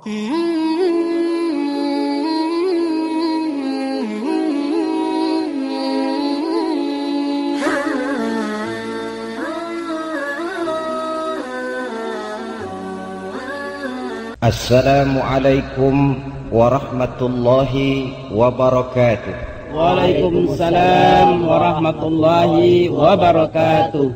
Assalamualaikum warahmatullahi wabarakatuh. Waalaikumsalam warahmatullahi wabarakatuh.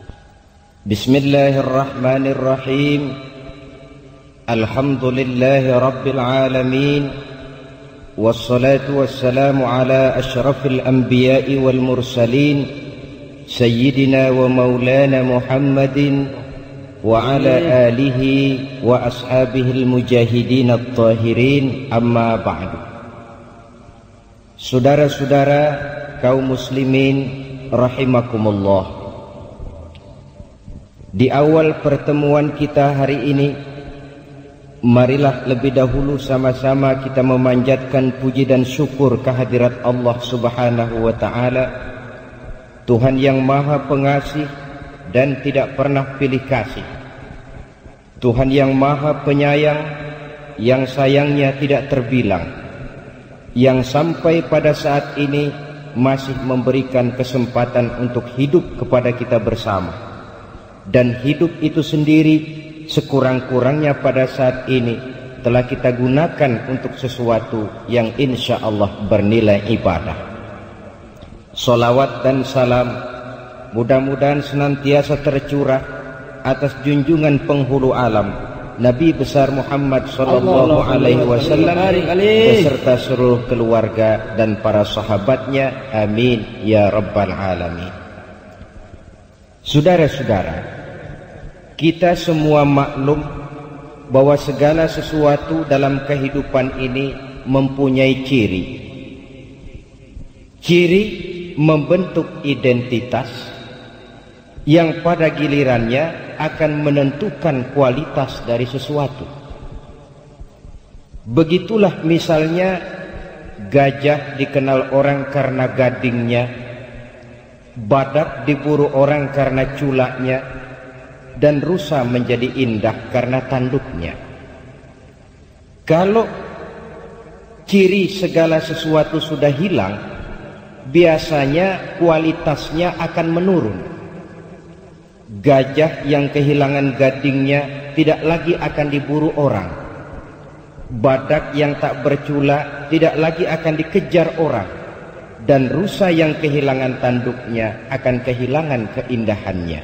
Bismillahirrahmanirrahim. Alhamdulillahi rabbil alamin. Wassalatu wassalamu ala ashrafil anbiya'i wal mursalin, sayyidina wa maulana Muhammadin wa ala alihi wa ashabihil mujahidin at-tahirin, amma ba'du. Saudara-saudara kaum muslimin rahimakumullah, di awal pertemuan kita hari ini, marilah lebih dahulu sama-sama kita memanjatkan puji dan syukur kehadirat Allah Subhanahu wa ta'ala, Tuhan yang maha pengasih dan tidak pernah pilih kasih, Tuhan yang maha penyayang, yang sayangnya tidak terbilang, yang sampai pada saat ini masih memberikan kesempatan untuk hidup kepada kita bersama. Dan hidup itu sendiri sekurang-kurangnya pada saat ini telah kita gunakan untuk sesuatu yang insya Allah bernilai ibadah. Salawat dan salam mudah-mudahan senantiasa tercurah atas junjungan penghulu alam, Nabi besar Muhammad sallallahu alaihi wasallam beserta seluruh keluarga dan para sahabatnya, amin ya rabbal alamin. Saudara-saudara, kita semua maklum bahwa segala sesuatu dalam kehidupan ini mempunyai ciri. Ciri membentuk identitas yang pada gilirannya akan menentukan kualitas dari sesuatu. Begitulah misalnya gajah dikenal orang karena gadingnya, badak diburu orang karena culaknya, dan rusa menjadi indah karena tanduknya. Kalau ciri segala sesuatu sudah hilang, biasanya kualitasnya akan menurun. Gajah yang kehilangan gadingnya tidak lagi akan diburu orang. Badak yang tak bercula tidak lagi akan dikejar orang. Dan rusa yang kehilangan tanduknya akan kehilangan keindahannya.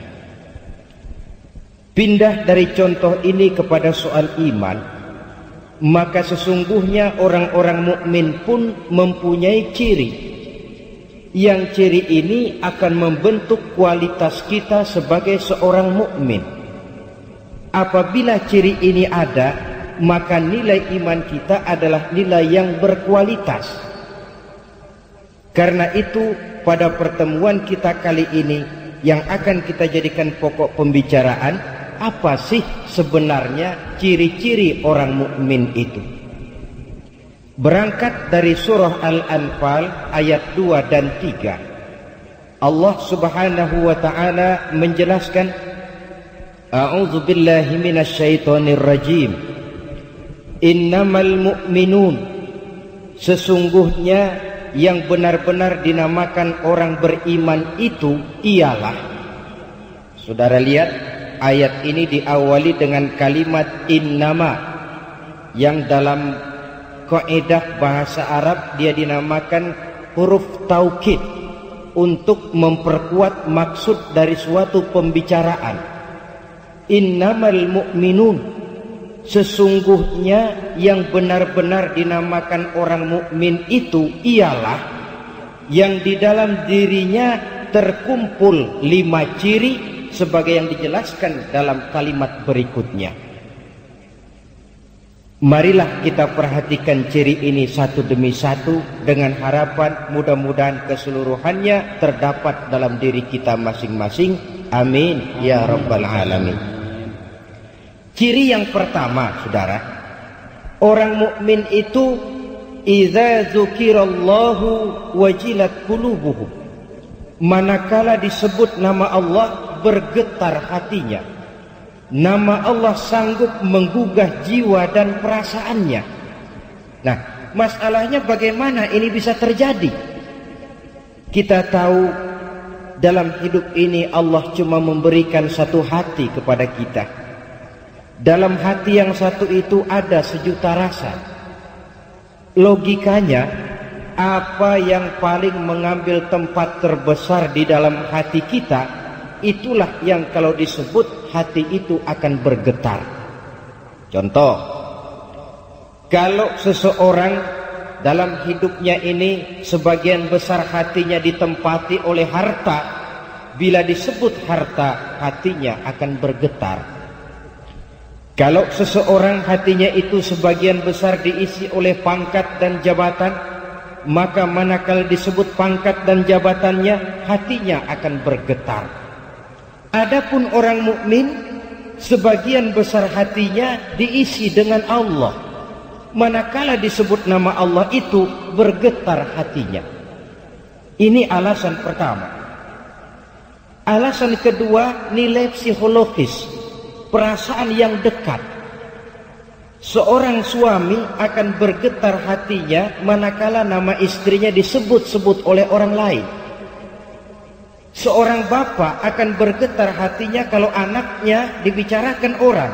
Pindah dari contoh ini kepada soal iman, maka sesungguhnya orang-orang mukmin pun mempunyai ciri. Yang ciri ini akan membentuk kualitas kita sebagai seorang mukmin. Apabila ciri ini ada, maka nilai iman kita adalah nilai yang berkualitas. Karena itu, pada pertemuan kita kali ini yang akan kita jadikan pokok pembicaraan, apa sih sebenarnya ciri-ciri orang mukmin itu? Berangkat dari surah Al-Anfal ayat 2 dan 3, Allah subhanahu wa ta'ala menjelaskan, A'udzu billahi minasyaitonir rajim. Innamal mu'minun, sesungguhnya yang benar-benar dinamakan orang beriman itu ialah. Saudara lihat, ayat ini diawali dengan kalimat innama, yang dalam kaidah bahasa Arab dia dinamakan huruf taukid untuk memperkuat maksud dari suatu pembicaraan. Innamal mu'minun, sesungguhnya yang benar-benar dinamakan orang mukmin itu ialah yang di dalam dirinya terkumpul 5 ciri sebagai yang dijelaskan dalam kalimat berikutnya. Marilah kita perhatikan ciri ini satu demi satu dengan harapan mudah-mudahan keseluruhannya terdapat dalam diri kita masing-masing. Amin ya rabbal alamin. Ciri yang pertama, saudara, orang mukmin itu idza dzukirallahu wajilat qulubuhum, manakala disebut nama Allah bergetar hatinya. Nama Allah sanggup menggugah jiwa dan perasaannya. Nah, masalahnya bagaimana ini bisa terjadi? Kita tahu dalam hidup ini Allah cuma memberikan satu hati kepada kita. Dalam hati yang satu itu ada sejuta rasa. Logikanya, apa yang paling mengambil tempat terbesar di dalam hati kita, itulah yang kalau disebut hati itu akan bergetar. Contoh, kalau seseorang dalam hidupnya ini sebagian besar hatinya ditempati oleh harta, bila disebut harta, hatinya akan bergetar. Kalau seseorang hatinya itu sebagian besar diisi oleh pangkat dan jabatan, maka manakala disebut pangkat dan jabatannya, hatinya akan bergetar. Adapun orang mukmin, sebagian besar hatinya diisi dengan Allah. Manakala disebut nama Allah itu, bergetar hatinya. Ini alasan pertama. Alasan kedua, nilai psikologis, perasaan yang dekat. Seorang suami akan bergetar hatinya manakala nama istrinya disebut-sebut oleh orang lain. Seorang bapak akan bergetar hatinya kalau anaknya dibicarakan orang.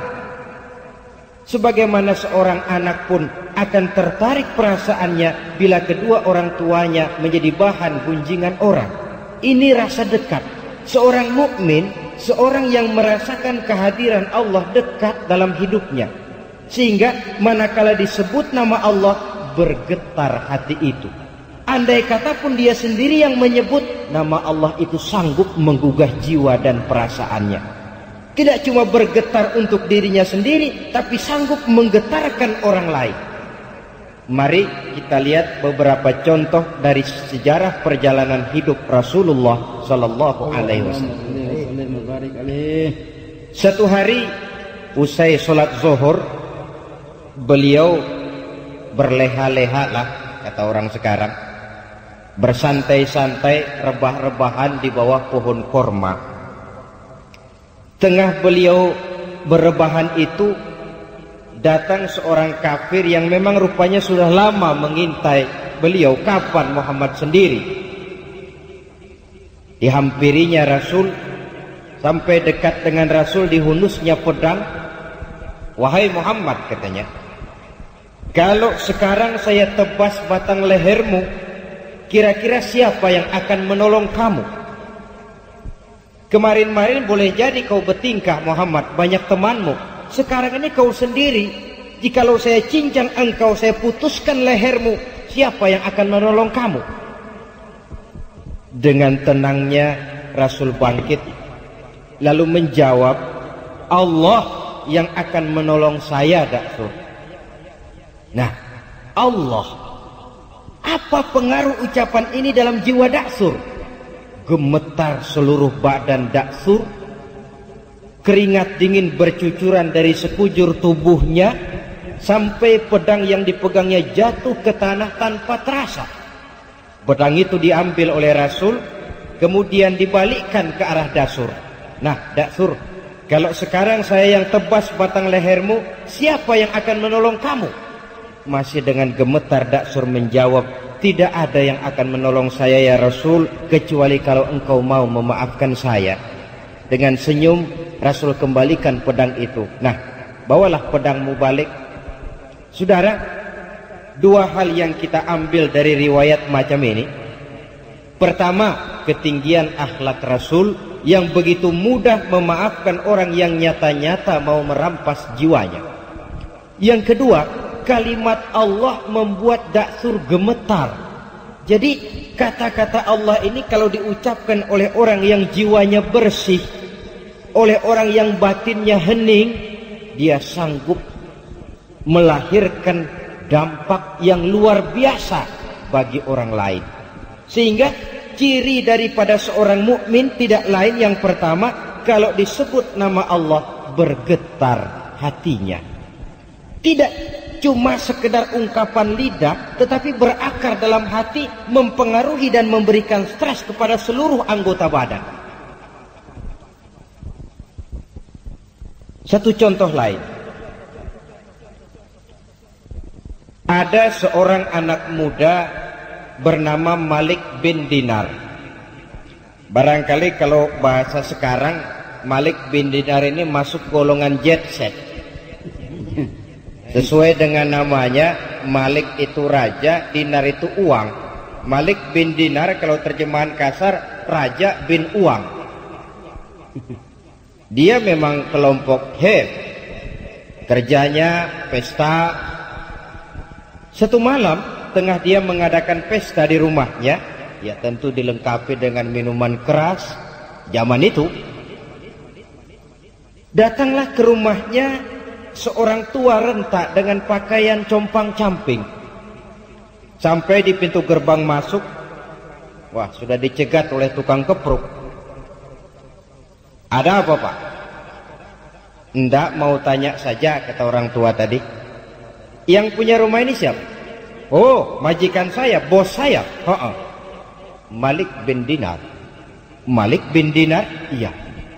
Sebagaimana seorang anak pun akan tertarik perasaannya bila kedua orang tuanya menjadi bahan gunjingan orang. Ini rasa dekat. Seorang mukmin, seorang yang merasakan kehadiran Allah dekat dalam hidupnya. Sehingga manakala disebut nama Allah, bergetar hati itu. Andai kata pun dia sendiri yang menyebut, nama Allah itu sanggup menggugah jiwa dan perasaannya. Tidak cuma bergetar untuk dirinya sendiri, tapi sanggup menggetarkan orang lain. Mari kita lihat beberapa contoh dari sejarah perjalanan hidup Rasulullah Sallallahu Alaihi Wasallam. Satu hari usai sholat zuhur, beliau berleha-leha lah, kata orang sekarang, bersantai-santai, rebah-rebahan di bawah pohon korma. Tengah beliau berebahan itu, datang seorang kafir yang memang rupanya sudah lama mengintai beliau, kapan Muhammad sendiri. Dihampirinya Rasul, sampai dekat dengan Rasul, dihunusnya pedang. Wahai Muhammad, katanya, kalau sekarang saya tebas batang lehermu, kira-kira siapa yang akan menolong kamu? Kemarin-marin boleh jadi kau bertingkah Muhammad, banyak temanmu. Sekarang ini kau sendiri. Jikalau saya cincang engkau, saya putuskan lehermu, siapa yang akan menolong kamu? Dengan tenangnya Rasul bangkit, lalu menjawab, Allah yang akan menolong saya, Daksur. Nah, Allah. Apa pengaruh ucapan ini dalam jiwa Daksur? Gemetar seluruh badan Daksur, keringat dingin bercucuran dari sekujur tubuhnya, sampai pedang yang dipegangnya jatuh ke tanah tanpa terasa. Pedang itu diambil oleh Rasul, kemudian dibalikkan ke arah Daksur. Nah, Daksur, kalau sekarang saya yang tebas batang lehermu, siapa yang akan menolong kamu? Masih dengan gemetar Daksur menjawab, tidak ada yang akan menolong saya ya Rasul, kecuali kalau engkau mau memaafkan saya. Dengan senyum Rasul kembalikan pedang itu. Nah, bawalah pedangmu balik. Saudara, dua hal yang kita ambil dari riwayat macam ini. Pertama, ketinggian akhlak Rasul yang begitu mudah memaafkan orang yang nyata-nyata mau merampas jiwanya. Yang kedua, kalimat Allah membuat Daksur gemetar. Jadi kata-kata Allah ini kalau diucapkan oleh orang yang jiwanya bersih, oleh orang yang batinnya hening, dia sanggup melahirkan dampak yang luar biasa bagi orang lain. Sehingga ciri daripada seorang mukmin tidak lain, yang pertama, kalau disebut nama Allah bergetar hatinya. Tidak cuma sekedar ungkapan lidah, tetapi berakar dalam hati, mempengaruhi dan memberikan stres kepada seluruh anggota badan. Satu contoh lain. Ada seorang anak muda bernama Malik bin Dinar. Barangkali kalau bahasa sekarang, Malik bin Dinar ini masuk golongan jet set. Sesuai dengan namanya, Malik itu raja, Dinar itu uang. Malik bin Dinar kalau terjemahan kasar, raja bin uang. Dia memang kelompok head. Kerjanya pesta. Satu malam tengah dia mengadakan pesta di rumahnya, ya tentu dilengkapi dengan minuman keras zaman itu. Datanglah ke rumahnya seorang tua renta dengan pakaian compang-camping. Sampai di pintu gerbang masuk, wah sudah dicegat oleh tukang kepruk. Ada apa, Pak? Enggak, mau tanya saja, kata orang tua tadi. Yang punya rumah ini siapa? Oh, majikan saya, bos saya. Malik bin Dinar. Malik bin Dinar? Iya.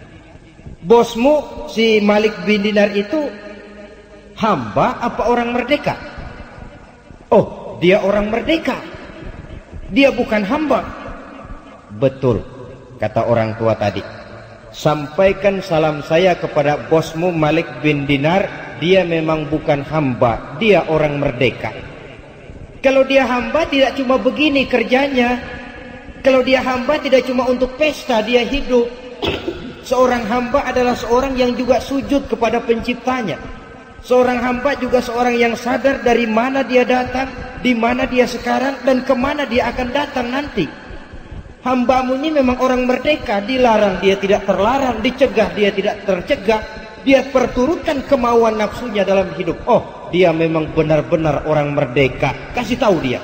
Bosmu si Malik bin Dinar itu hamba apa orang merdeka? Oh, dia orang merdeka. Dia bukan hamba. Betul, kata orang tua tadi. Sampaikan salam saya kepada bosmu Malik bin Dinar. Dia memang bukan hamba, dia orang merdeka. Kalau dia hamba tidak cuma begini kerjanya. Kalau dia hamba tidak cuma untuk pesta dia hidup. Seorang hamba adalah seorang yang juga sujud kepada penciptanya. Seorang hamba juga seorang yang sadar dari mana dia datang, di mana dia sekarang, dan kemana dia akan datang nanti. Hambamu ini memang orang merdeka, dilarang dia tidak terlarang, dicegah dia tidak tercegah. Dia perturutkan kemauan nafsunya dalam hidup. Oh, dia memang benar-benar orang merdeka. Kasih tahu dia.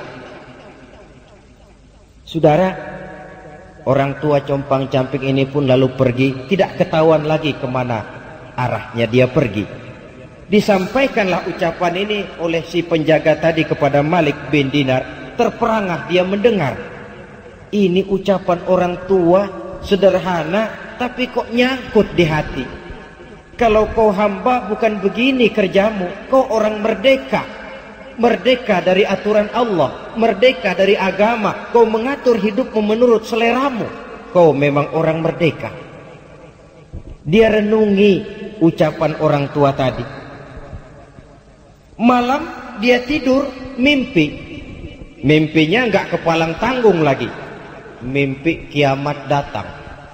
Saudara, orang tua compang-camping ini pun lalu pergi. Tidak ketahuan lagi kemana arahnya dia pergi. Disampaikanlah ucapan ini oleh si penjaga tadi kepada Malik bin Dinar. Terperangah dia mendengar. Ini ucapan orang tua sederhana, tapi kok nyangkut di hati. Kalau kau hamba bukan begini kerjamu. Kau orang merdeka. Merdeka dari aturan Allah. Merdeka dari agama. Kau mengatur hidupmu menurut seleramu. Kau memang orang merdeka. Dia renungi ucapan orang tua tadi. Malam dia tidur mimpi. Mimpinya enggak kepalang tanggung lagi. Mimpi kiamat datang.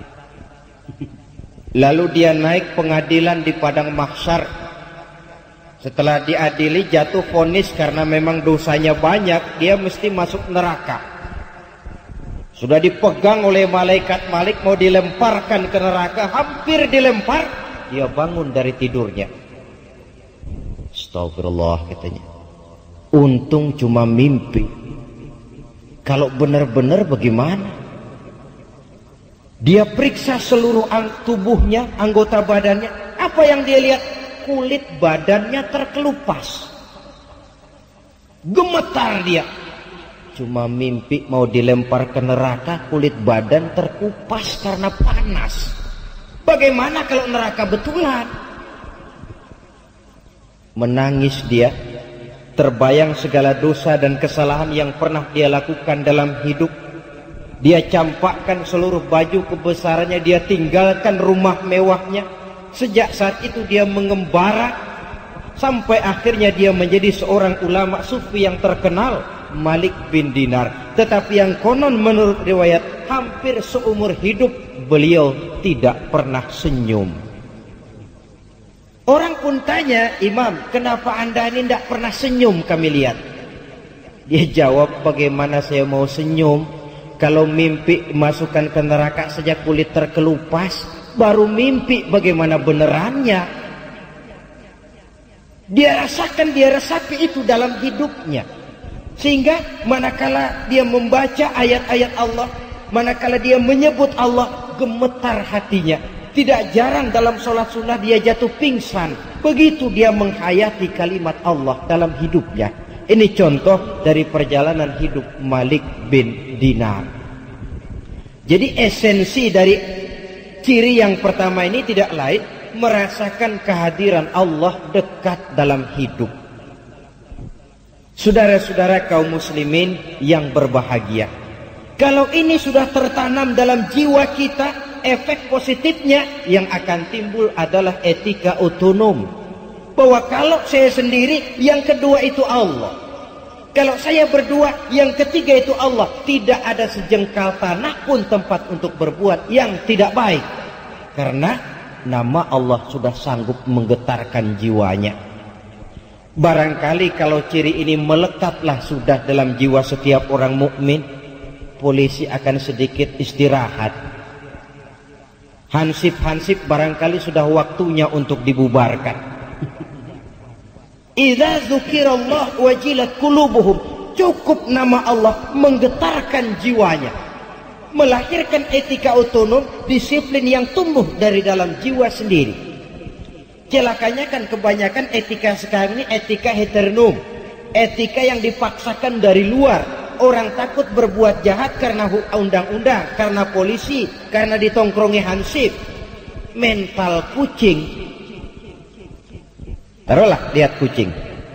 Lalu dia naik pengadilan di padang mahsyar. Setelah diadili jatuh vonis karena memang dosanya banyak, dia mesti masuk neraka. Sudah dipegang oleh malaikat Malik mau dilemparkan ke neraka, hampir dilempar, dia bangun dari tidurnya. Astagfirullah katanya. Untung cuma mimpi. Kalau benar-benar bagaimana? Dia periksa seluruh tubuhnya, anggota badannya. Apa yang dia lihat? Kulit badannya terkelupas. Gemetar dia. Cuma mimpi mau dilempar ke neraka, kulit badan terkupas karena panas. Bagaimana kalau neraka betulan? Menangis dia. Terbayang segala dosa dan kesalahan yang pernah dia lakukan dalam hidup. Dia campakkan seluruh baju kebesarannya, dia tinggalkan rumah mewahnya. Sejak saat itu dia mengembara sampai akhirnya dia menjadi seorang ulama sufi yang terkenal, Malik bin Dinar. Tetapi yang konon menurut riwayat hampir seumur hidup beliau tidak pernah senyum. Orang pun tanya, Imam, kenapa anda ini tidak pernah senyum kami lihat? Dia jawab, bagaimana saya mau senyum? Kalau mimpi masukkan ke neraka saja kulit terkelupas, baru mimpi bagaimana benerannya. Dia rasakan, dia resapi itu dalam hidupnya. Sehingga manakala dia membaca ayat-ayat Allah, manakala dia menyebut Allah, gemetar hatinya. Tidak jarang dalam sholat sunnah dia jatuh pingsan. Begitu dia menghayati kalimat Allah dalam hidupnya. Ini contoh dari perjalanan hidup Malik bin Dinar. Jadi esensi dari ciri yang pertama ini tidak lain, merasakan kehadiran Allah dekat dalam hidup. Saudara-saudara kaum muslimin yang berbahagia, kalau ini sudah tertanam dalam jiwa kita, efek positifnya yang akan timbul adalah etika otonom. Bahwa kalau saya sendiri, yang kedua itu Allah. Kalau saya berdua, yang ketiga itu Allah. Tidak ada sejengkal tanah pun tempat untuk berbuat yang tidak baik. Karena nama Allah sudah sanggup menggetarkan jiwanya. Barangkali kalau ciri ini melekatlah sudah dalam jiwa setiap orang mukmin, polisi akan sedikit istirahat. Hansip-hansip barangkali sudah waktunya untuk dibubarkan. Idza dzukirallah wajilat qulubuhum. Cukup nama Allah menggetarkan jiwanya. Melahirkan etika otonom, disiplin yang tumbuh dari dalam jiwa sendiri. Celakanya kan kebanyakan etika sekarang ini etika heteronom, etika yang dipaksakan dari luar. Orang takut berbuat jahat karena undang-undang, karena polisi, karena ditongkrongi hansip. Mental kucing. Taruhlah lihat kucing,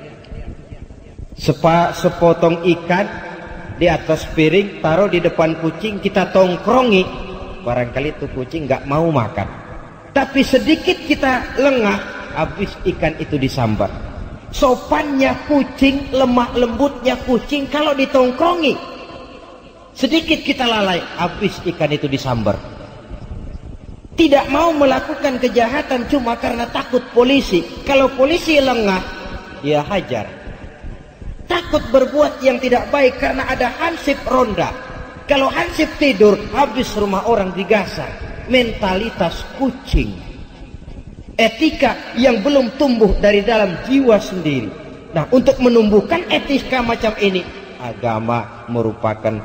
sepotong ikan di atas piring, taruh di depan kucing, kita tongkrongi, barangkali itu kucing nggak mau makan. Tapi sedikit kita lengah, habis ikan itu disambar. Sopannya kucing, lemah lembutnya kucing, kalau ditongkrongi, sedikit kita lalai, habis ikan itu disambar. Tidak mau melakukan kejahatan cuma karena takut polisi. Kalau polisi lengah, dia hajar. Takut berbuat yang tidak baik karena ada hansip ronda. Kalau hansip tidur, habis rumah orang digasak. Mentalitas kucing, etika yang belum tumbuh dari dalam jiwa sendiri. Nah, untuk menumbuhkan etika macam ini, agama merupakan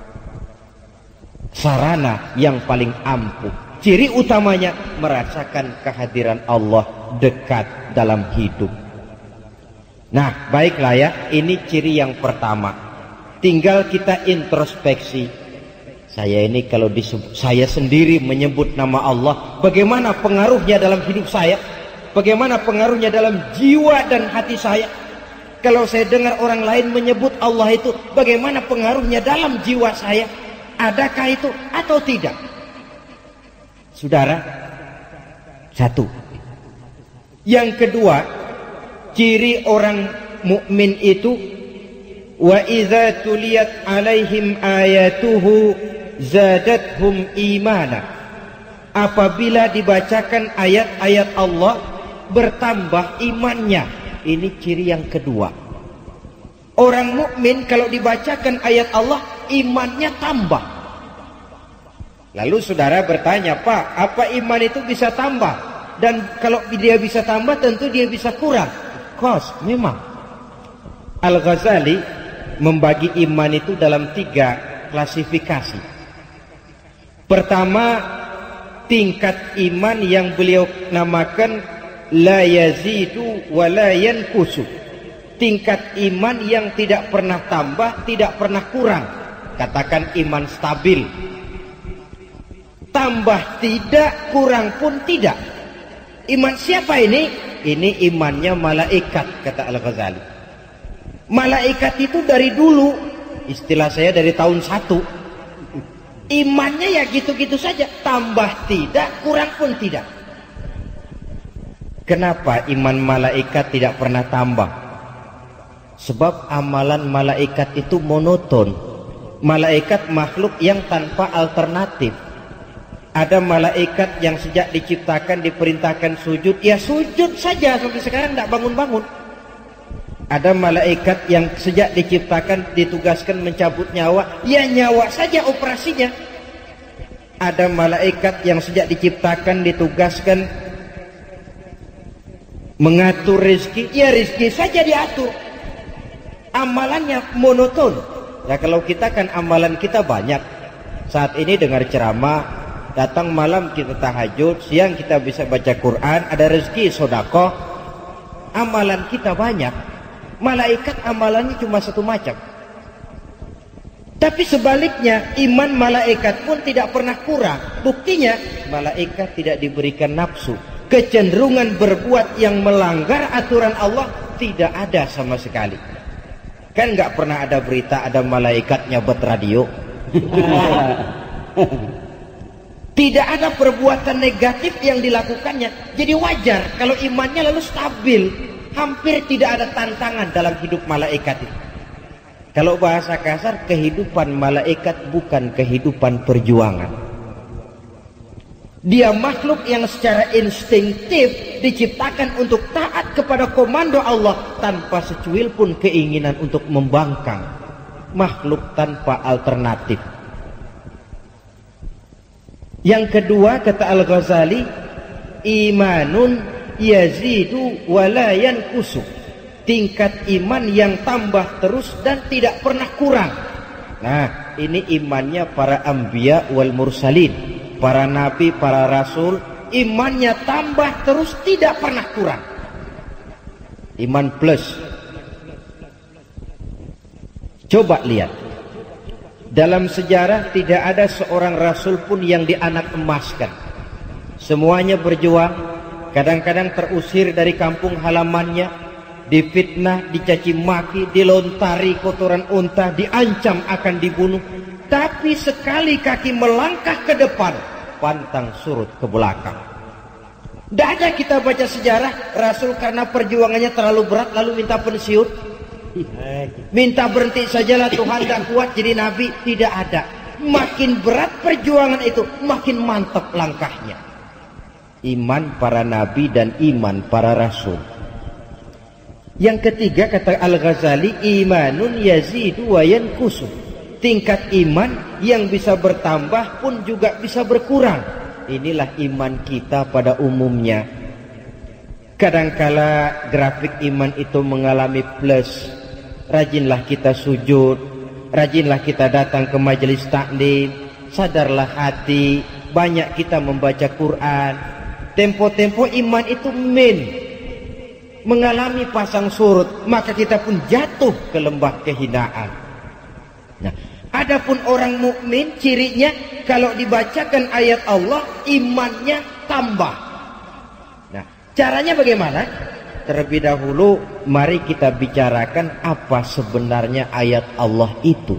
sarana yang paling ampuh. Ciri utamanya merasakan kehadiran Allah dekat dalam hidup. Nah, baiklah ya, ini ciri yang pertama. Tinggal kita introspeksi. Saya ini kalau saya sendiri menyebut nama Allah, bagaimana pengaruhnya dalam hidup saya? Bagaimana pengaruhnya dalam jiwa dan hati saya? Kalau saya dengar orang lain menyebut Allah itu, bagaimana pengaruhnya dalam jiwa saya? Adakah itu atau tidak? Saudara, satu. Yang kedua, ciri orang mukmin itu, wa idza tuliyat alaihim ayatuhu zadathum imana. Apabila dibacakan ayat-ayat Allah, bertambah imannya. Ini ciri yang kedua. Orang mukmin kalau dibacakan ayat Allah, imannya tambah. Lalu saudara bertanya, Pak, apa iman itu bisa tambah? Dan kalau dia bisa tambah, tentu dia bisa kurang. Memang Al-Ghazali membagi iman itu dalam 3 klasifikasi. Pertama, tingkat iman yang beliau namakan la yazidu wa la yanqusu. Tingkat iman yang tidak pernah tambah, tidak pernah kurang. Katakan iman stabil. Tambah tidak, kurang pun tidak. Iman siapa ini? Ini imannya malaikat, kata Al-Ghazali. Malaikat itu dari dulu, istilah saya dari tahun 1. Imannya ya gitu-gitu saja, tambah tidak, kurang pun tidak. Kenapa iman malaikat tidak pernah tambah? Sebab amalan malaikat itu monoton. Malaikat makhluk yang tanpa alternatif. Ada malaikat yang sejak diciptakan diperintahkan sujud, ya sujud saja sampai sekarang tidak bangun-bangun. Ada malaikat yang sejak diciptakan ditugaskan mencabut nyawa, ya nyawa saja operasinya. Ada malaikat yang sejak diciptakan ditugaskan mengatur rezeki, ya rezeki saja diatur. Amalannya monoton. Ya kalau kita kan amalan kita banyak. Saat ini dengar ceramah, datang malam kita tahajud, siang kita bisa baca Quran, ada rezeki sedekah. Amalan kita banyak. Malaikat amalannya cuma satu macam. Tapi sebaliknya, iman malaikat pun tidak pernah kurang. Buktinya, malaikat tidak diberikan nafsu. kecenderungan berbuat yang melanggar aturan Allah tidak ada sama sekali. Kan nggak pernah ada berita ada malaikat nyabet radio. Tidak ada perbuatan negatif yang dilakukannya. Jadi wajar kalau imannya lalu stabil. Hampir tidak ada tantangan dalam hidup malaikat itu. Kalau bahasa kasar, kehidupan malaikat bukan kehidupan perjuangan. Dia makhluk yang secara instinktif diciptakan untuk taat kepada komando Allah tanpa secuil pun keinginan untuk membangkang. Makhluk tanpa alternatif. Yang kedua kata Al-Ghazali, imanun yazidu wala yanqusu. Tingkat iman yang tambah terus dan tidak pernah kurang. Nah, ini imannya para anbiya wal mursalin, para nabi, para rasul, imannya tambah terus tidak pernah kurang. Iman plus. Coba lihat. Dalam sejarah tidak ada seorang rasul pun yang dianak emaskan. Semuanya berjuang. Kadang-kadang terusir dari kampung halamannya, difitnah, dicaci maki, dilontari kotoran unta, diancam akan dibunuh. Tapi sekali kaki melangkah ke depan, pantang surut ke belakang. Tidak ada kita baca sejarah Rasul karena perjuangannya terlalu berat lalu minta pensiun, minta berhenti sajalah Tuhan tidak kuat jadi nabi. Tidak ada. Makin berat perjuangan itu, makin mantap langkahnya. Iman para nabi dan iman para rasul. Yang ketiga kata Al-Ghazali, imanun yazidu wa yanqusu. Tingkat iman yang bisa bertambah pun juga bisa berkurang. Inilah iman kita pada umumnya. Kadangkala grafik iman itu mengalami plus. Rajinlah kita sujud, rajinlah kita datang ke majelis taklim, sadarlah hati, banyak kita membaca Quran. Tempo-tempo iman itu mengalami pasang surut, maka kita pun jatuh ke lembah kehinaan. Nah, adapun orang mukmin cirinya kalau dibacakan ayat Allah imannya tambah. Nah, caranya bagaimana? Terlebih dahulu mari kita bicarakan apa sebenarnya ayat Allah itu.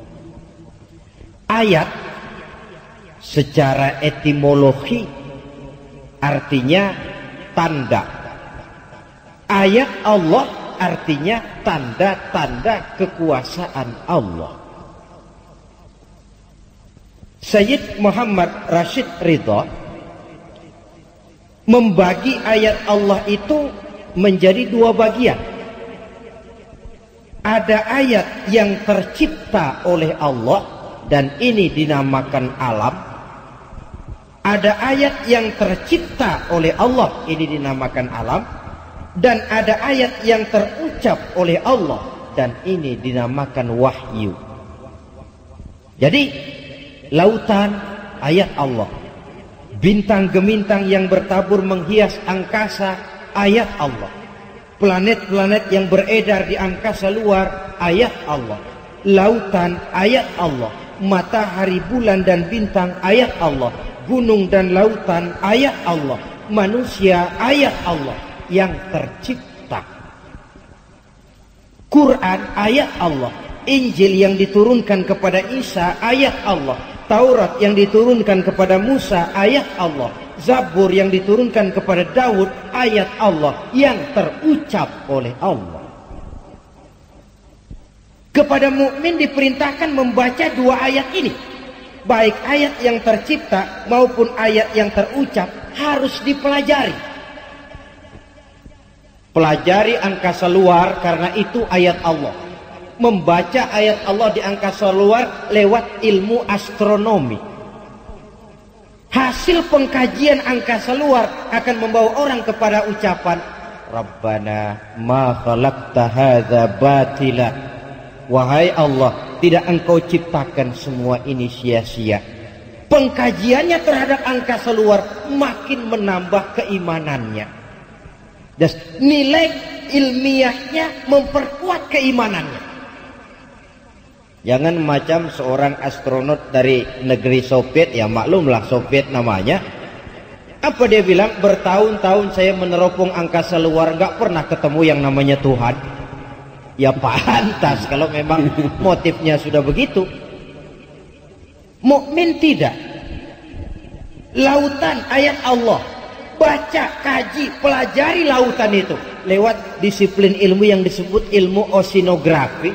Ayat secara etimologi artinya tanda. Ayat Allah artinya tanda-tanda kekuasaan Allah. Sayyid Muhammad Rashid Ridha membagi ayat Allah itu menjadi dua bagian. Ada ayat yang tercipta oleh Allah dan ini dinamakan alam. Ada ayat yang tercipta oleh Allah, ini dinamakan alam. Dan ada ayat yang terucap oleh Allah, dan ini dinamakan wahyu. Jadi, lautan, ayat Allah. Bintang gemintang yang bertabur menghias angkasa, ayat Allah. Planet-planet yang beredar di angkasa luar, ayat Allah. Lautan, ayat Allah. Matahari, bulan, dan bintang, ayat Allah. Gunung dan lautan, ayat Allah. Manusia, ayat Allah yang tercipta. Quran, ayat Allah. Injil yang diturunkan kepada Isa, ayat Allah. Taurat yang diturunkan kepada Musa, ayat Allah. Zabur yang diturunkan kepada Daud, ayat Allah yang terucap oleh Allah. Kepada mukmin diperintahkan membaca dua ayat ini. Baik ayat yang tercipta maupun ayat yang terucap harus dipelajari. Pelajari angkasa luar karena itu ayat Allah. Membaca ayat Allah di angkasa luar lewat ilmu astronomi. Hasil pengkajian angkasa luar akan membawa orang kepada ucapan Rabbana ma khalaqta hadza batila. Wahai Allah, tidak engkau ciptakan semua ini sia-sia. Pengkajiannya terhadap angkasa luar makin menambah keimanannya. Dan nilai ilmiahnya memperkuat keimanannya. Jangan macam seorang astronot dari negeri Soviet, ya maklumlah Soviet namanya. Apa dia bilang? Bertahun-tahun saya meneropong angkasa luar, gak pernah ketemu yang namanya Tuhan. Ya pantas kalau memang motifnya sudah begitu. Mukmin tidak. Lautan ayat Allah, baca, kaji, pelajari lautan itu lewat disiplin ilmu yang disebut ilmu oceanografi.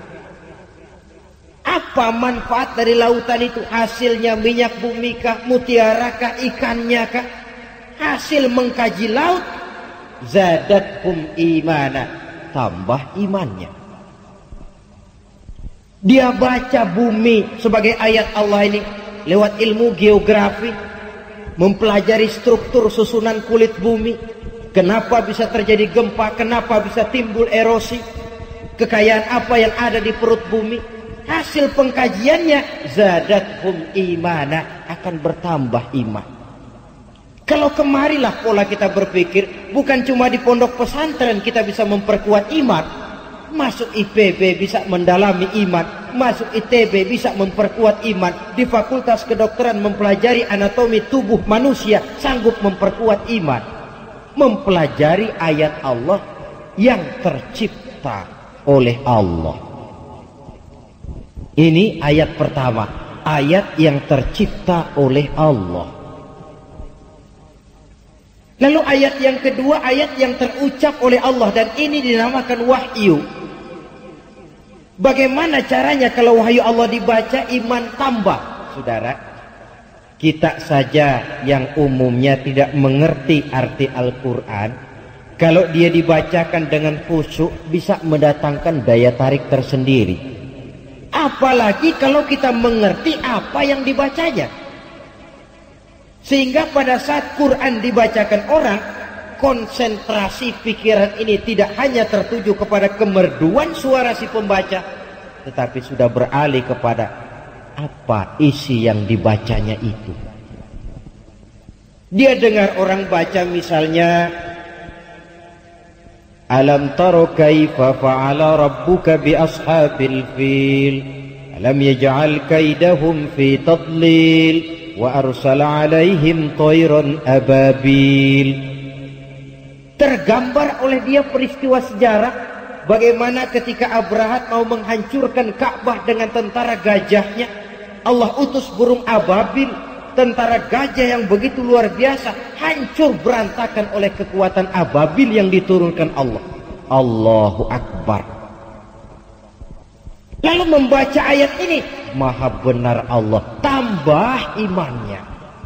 Apa manfaat dari lautan itu? Hasilnya minyak bumi kah, mutiara kah, ikannya kah? Hasil mengkaji laut, zadatkum imana, tambah imannya. Dia baca bumi sebagai ayat Allah ini lewat ilmu geografi, mempelajari struktur susunan kulit bumi, kenapa bisa terjadi gempa, kenapa bisa timbul erosi, kekayaan apa yang ada di perut bumi. Hasil pengkajiannya zadathum imana, akan bertambah iman. Kalau kemarilah pola kita berpikir, bukan cuma di pondok pesantren kita bisa memperkuat iman. Masuk IPB bisa mendalami iman, masuk ITB bisa memperkuat iman, di fakultas kedokteran mempelajari anatomi tubuh manusia sanggup memperkuat iman. Mempelajari ayat Allah yang tercipta oleh Allah. Ini ayat pertama, ayat yang tercipta oleh Allah. Lalu ayat yang kedua, ayat yang terucap oleh Allah, dan ini dinamakan wahyu. Bagaimana caranya kalau wahyu Allah dibaca, iman tambah? Saudara, kita saja yang umumnya tidak mengerti arti Al-Quran, kalau dia dibacakan dengan khusyuk bisa mendatangkan daya tarik tersendiri. Apalagi kalau kita mengerti apa yang dibacanya. Sehingga pada saat Quran dibacakan orang, konsentrasi pikiran ini tidak hanya tertuju kepada kemerduan suara si pembaca, tetapi sudah beralih kepada apa isi yang dibacanya itu. Dia dengar orang baca misalnya, Alam taro kaifa fa'ala rabbuka bi ashabil fil alam yaj'al kaidahum fi tadlil wa arsala alaihim tayran ababil. Tergambar oleh dia peristiwa sejarah bagaimana ketika Abrahat mau menghancurkan Ka'bah dengan tentara gajahnya, Allah utus burung ababil, tentara gajah yang begitu luar biasa, hancur berantakan oleh kekuatan ababil yang diturunkan Allah. Allahu Akbar. Lalu membaca ayat ini, maha benar Allah, tambah imannya.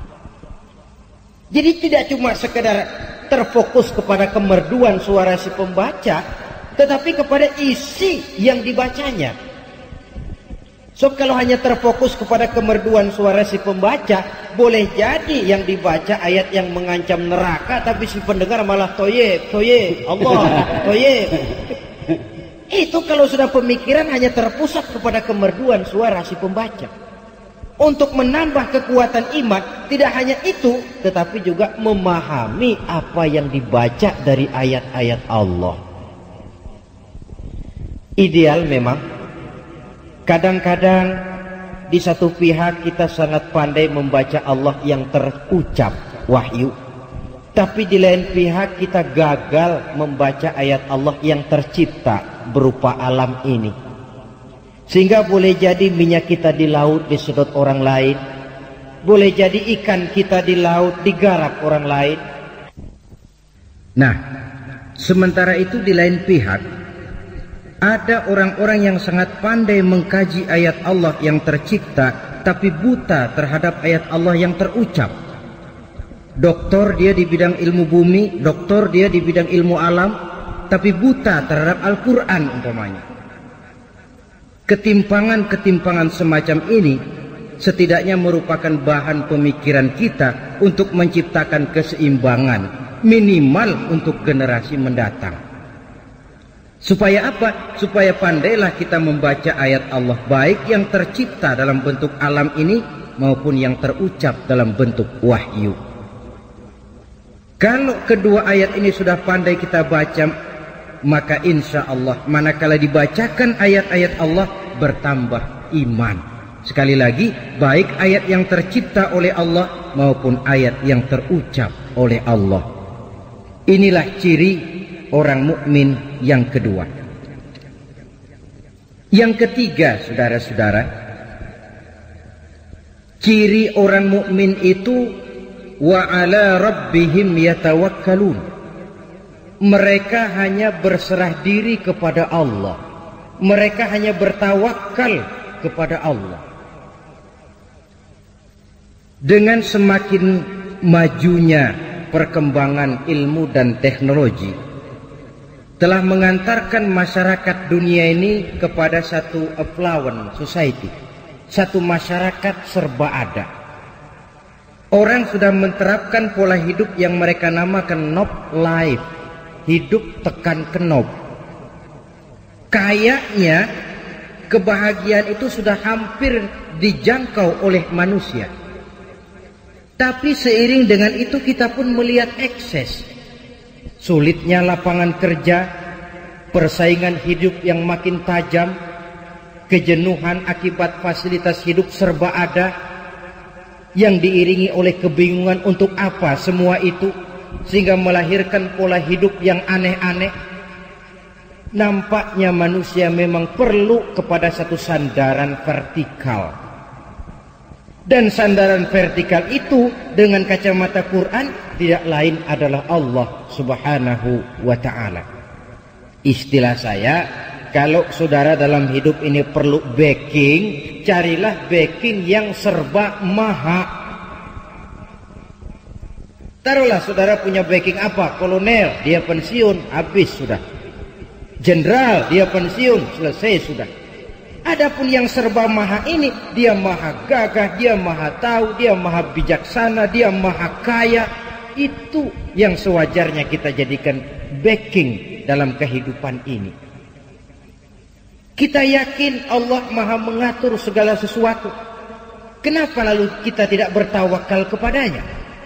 Jadi tidak cuma sekedar terfokus kepada kemerduan suara si pembaca, tetapi kepada isi yang dibacanya. So kalau hanya terfokus kepada kemerduan suara si pembaca, boleh jadi yang dibaca ayat yang mengancam neraka, tapi si pendengar malah toyib, toyib, Allah, toyib. Itu kalau sudah pemikiran hanya terpusat kepada kemerduan suara si pembaca. Untuk menambah kekuatan iman, tidak hanya itu, tetapi juga memahami apa yang dibaca dari ayat-ayat Allah. Ideal memang. Kadang-kadang di satu pihak kita sangat pandai membaca Allah yang terucap wahyu, tapi di lain pihak kita gagal membaca ayat Allah yang tercipta berupa alam ini. Sehingga boleh jadi minyak kita di laut disedot orang lain, boleh jadi ikan kita di laut digarap orang lain. Nah, sementara itu di lain pihak ada orang-orang yang sangat pandai mengkaji ayat Allah yang tercipta, tapi buta terhadap ayat Allah yang terucap. Doktor dia di bidang ilmu bumi, doktor dia di bidang ilmu alam, tapi buta terhadap Al-Quran umpamanya. Ketimpangan-ketimpangan semacam ini setidaknya merupakan bahan pemikiran kita untuk menciptakan keseimbangan, minimal untuk generasi mendatang. Supaya apa? Supaya pandailah kita membaca ayat Allah, baik yang tercipta dalam bentuk alam ini maupun yang terucap dalam bentuk wahyu. Kalau kedua ayat ini sudah pandai kita baca, maka insya Allah manakala dibacakan ayat-ayat Allah bertambah iman. Sekali lagi, baik ayat yang tercipta oleh Allah maupun ayat yang terucap oleh Allah. Inilah ciri orang mukmin yang kedua. Yang ketiga, saudara-saudara, ciri orang mukmin itu wa ala rabbihim yatawakkalun. Mereka hanya berserah diri kepada Allah. Mereka hanya bertawakal kepada Allah. Dengan semakin majunya perkembangan ilmu dan teknologi telah mengantarkan masyarakat dunia ini kepada satu affluent society, satu masyarakat serba ada. Orang sudah menerapkan pola hidup yang mereka namakan knob life, hidup tekan knob. Kayaknya kebahagiaan itu sudah hampir dijangkau oleh manusia. Tapi seiring dengan itu kita pun melihat ekses. Sulitnya lapangan kerja, persaingan hidup yang makin tajam, kejenuhan akibat fasilitas hidup serba ada, yang diiringi oleh kebingungan untuk apa semua itu, sehingga melahirkan pola hidup yang aneh-aneh. Nampaknya manusia memang perlu kepada satu sandaran vertikal. Dan sandaran vertikal itu dengan kacamata Quran tidak lain adalah Allah Subhanahu wa ta'ala. Istilah saya, kalau saudara dalam hidup ini perlu backing, carilah backing yang serba maha. Taruhlah saudara punya backing apa? Kolonel, dia pensiun, habis sudah. Jenderal, dia pensiun, selesai sudah. Adapun yang serba maha ini, dia maha gagah, dia maha tahu, dia maha bijaksana, dia maha kaya. Itu yang sewajarnya kita jadikan backing dalam kehidupan ini. Kita yakin Allah maha mengatur segala sesuatu. Kenapa lalu kita tidak bertawakal kepadanya?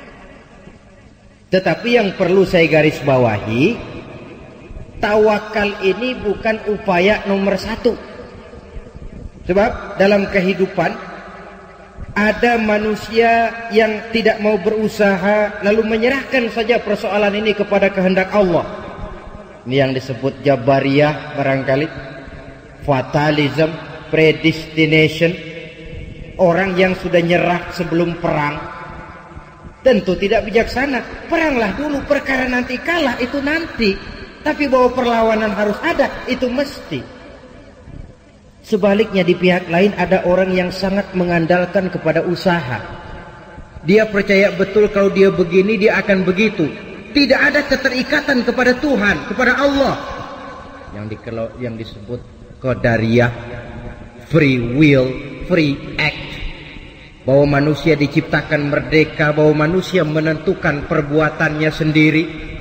Tetapi yang perlu saya garis bawahi, tawakal ini bukan upaya nomor satu. Sebab dalam kehidupan ada manusia yang tidak mau berusaha lalu menyerahkan saja persoalan ini kepada kehendak Allah. Ini yang disebut Jabariyah barangkali, fatalism, predestination. Orang yang sudah nyerah sebelum perang tentu tidak bijaksana. Peranglah dulu, perkara nanti kalah itu nanti. Tapi bahwa perlawanan harus ada itu mesti. Sebaliknya di pihak lain ada orang yang sangat mengandalkan kepada usaha. Dia percaya betul kalau dia begini dia akan begitu. Tidak ada keterikatan kepada Tuhan, kepada Allah. Yang disebut qadariyah, free will, free act. Bahwa manusia diciptakan merdeka, bahwa manusia menentukan perbuatannya sendiri.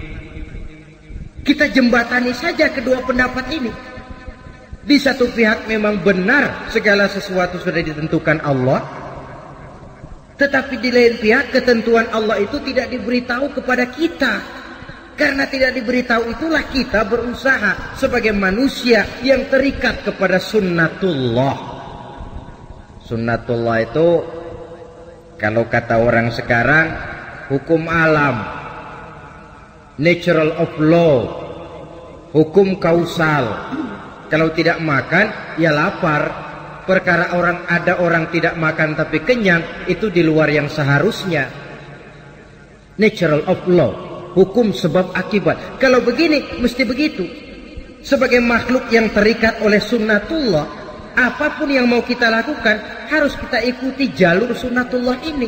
Kita jembatani saja kedua pendapat ini. Di satu pihak memang benar segala sesuatu sudah ditentukan Allah, tetapi di lain pihak ketentuan Allah itu tidak diberitahu kepada kita. Karena tidak diberitahu itulah kita berusaha sebagai manusia yang terikat kepada sunnatullah. Sunnatullah itu kalau kata orang sekarang hukum alam, natural of law, hukum kausal. Kalau tidak makan, ya lapar. Perkara ada orang tidak makan tapi kenyang, itu di luar yang seharusnya. Natural of law, hukum sebab akibat. Kalau begini, mesti begitu. Sebagai makhluk yang terikat oleh sunnatullah, apapun yang mau kita lakukan, harus kita ikuti jalur sunnatullah ini.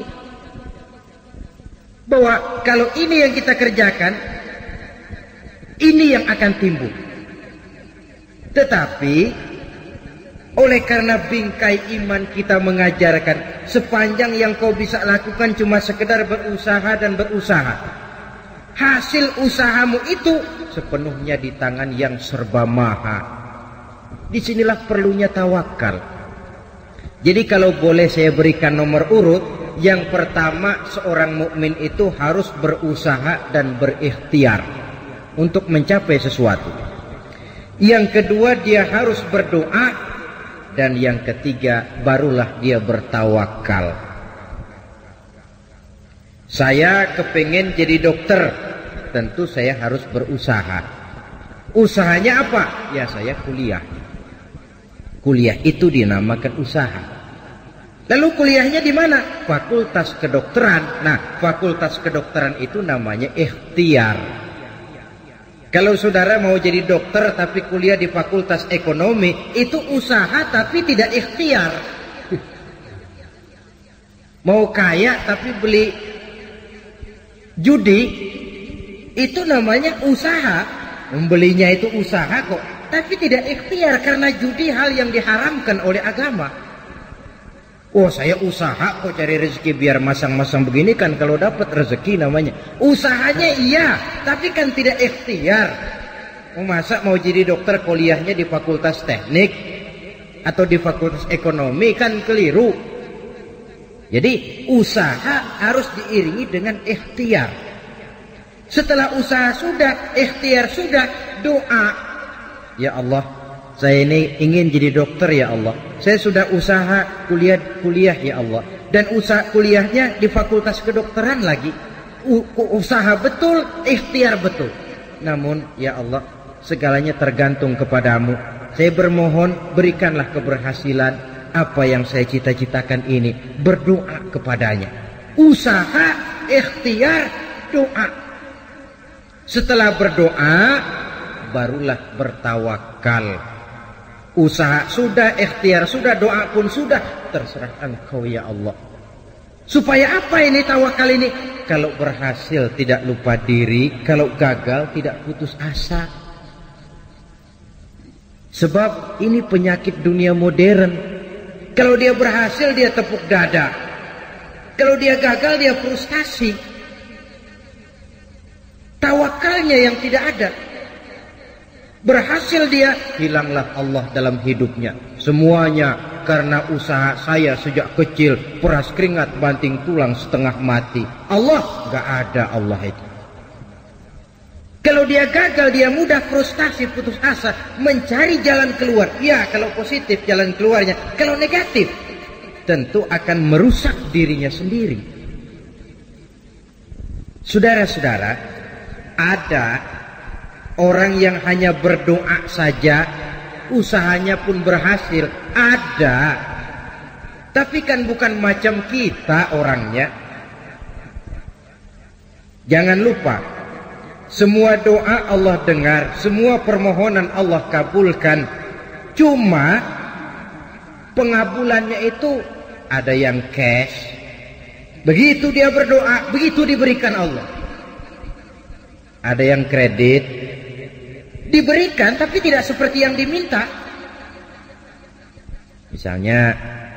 Bahwa kalau ini yang kita kerjakan, ini yang akan timbul. Tetapi oleh karena bingkai iman kita mengajarkan sepanjang yang kau bisa lakukan cuma sekedar berusaha dan berusaha, hasil usahamu itu sepenuhnya di tangan yang serba maha. Disinilah perlunya tawakal. Jadi kalau boleh saya berikan nomor urut, yang pertama seorang mukmin itu harus berusaha dan berikhtiar untuk mencapai sesuatu. Yang kedua dia harus berdoa Dan yang ketiga, barulah dia bertawakal. Saya kepengen jadi dokter, tentu saya harus berusaha. Usahanya apa? Ya saya kuliah. Kuliah itu dinamakan usaha. Lalu kuliahnya di mana? Fakultas kedokteran. Nah, fakultas kedokteran itu namanya ikhtiar. Kalau saudara mau jadi dokter tapi kuliah di fakultas ekonomi, itu usaha tapi tidak ikhtiar. Mau kaya tapi beli judi, itu namanya usaha. Membelinya itu usaha kok, tapi tidak ikhtiar karena judi hal yang diharamkan oleh agama. Oh saya usaha kok cari rezeki biar masang-masang begini kan kalau dapat rezeki namanya. Usahanya iya, tapi kan tidak ikhtiar. Masa mau jadi dokter kuliahnya di fakultas teknik atau di fakultas ekonomi kan keliru. Jadi usaha harus diiringi dengan ikhtiar. Setelah usaha sudah, ikhtiar sudah, doa. Ya Allah, saya ini ingin jadi dokter ya Allah. Saya sudah usaha kuliah ya Allah. Dan usaha kuliahnya di fakultas kedokteran lagi. Usaha betul, ikhtiar betul. Namun ya Allah, segalanya tergantung kepadamu. Saya bermohon berikanlah keberhasilan apa yang saya cita-citakan ini. Berdoa kepadanya. Usaha, ikhtiar, doa. Setelah berdoa, barulah bertawakal. Usaha sudah, ikhtiar sudah, doa pun sudah, terserah Engkau ya Allah. Supaya apa ini tawakal ini? Kalau berhasil tidak lupa diri, kalau gagal tidak putus asa. Sebab ini penyakit dunia modern. Kalau dia berhasil dia tepuk dada, kalau dia gagal dia frustasi. Tawakalnya yang tidak ada. Berhasil dia, hilanglah Allah dalam hidupnya. Semuanya karena usaha saya sejak kecil, peras keringat banting tulang setengah mati. Allah, gak ada Allah itu. Kalau dia gagal, dia mudah frustasi, putus asa, mencari jalan keluar. Ya, kalau positif jalan keluarnya. Kalau negatif, tentu akan merusak dirinya sendiri. Saudara-saudara, ada orang yang hanya berdoa saja, usahanya pun berhasil. Ada. Tapi kan bukan macam kita orangnya. Jangan lupa, semua doa Allah dengar, semua permohonan Allah kabulkan. Cuma pengabulannya itu ada yang cash. Begitu dia berdoa, begitu diberikan Allah. Ada yang kredit, diberikan tapi tidak seperti yang diminta. Misalnya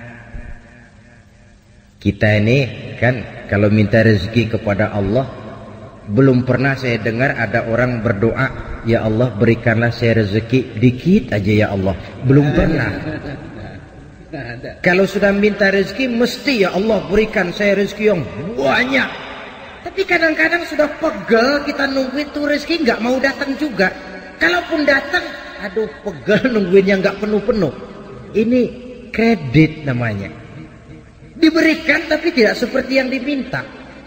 kita ini kan kalau minta rezeki kepada Allah, belum pernah saya dengar ada orang berdoa, ya Allah berikanlah saya rezeki dikit aja ya Allah. Belum pernah. Kalau sudah minta rezeki mesti ya Allah berikan saya rezeki yang banyak. Tapi kadang-kadang sudah pegel kita nungguin tuh rezeki nggak mau datang juga. Kalaupun datang, aduh pegel nungguinnya nggak penuh-penuh. Ini kredit namanya. Diberikan tapi tidak seperti yang diminta.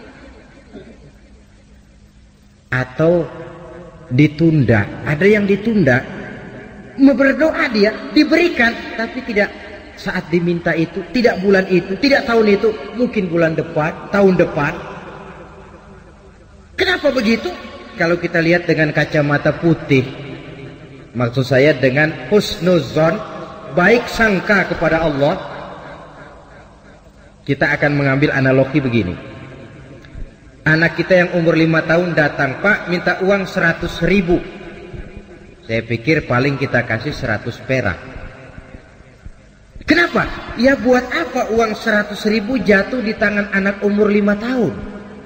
Atau ditunda. Ada yang ditunda. Berdoa dia, diberikan tapi tidak saat diminta itu, tidak bulan itu, tidak tahun itu, mungkin bulan depan, tahun depan. Kenapa begitu? Kalau kita lihat dengan kacamata putih, maksud saya dengan husnuzon, baik sangka kepada Allah, kita akan mengambil analogi begini. Anak kita yang umur 5 tahun datang, Pak minta uang 100.000. Saya pikir paling kita kasih 100 perak. Kenapa? Ya buat apa uang 100.000 jatuh di tangan anak umur 5 tahun?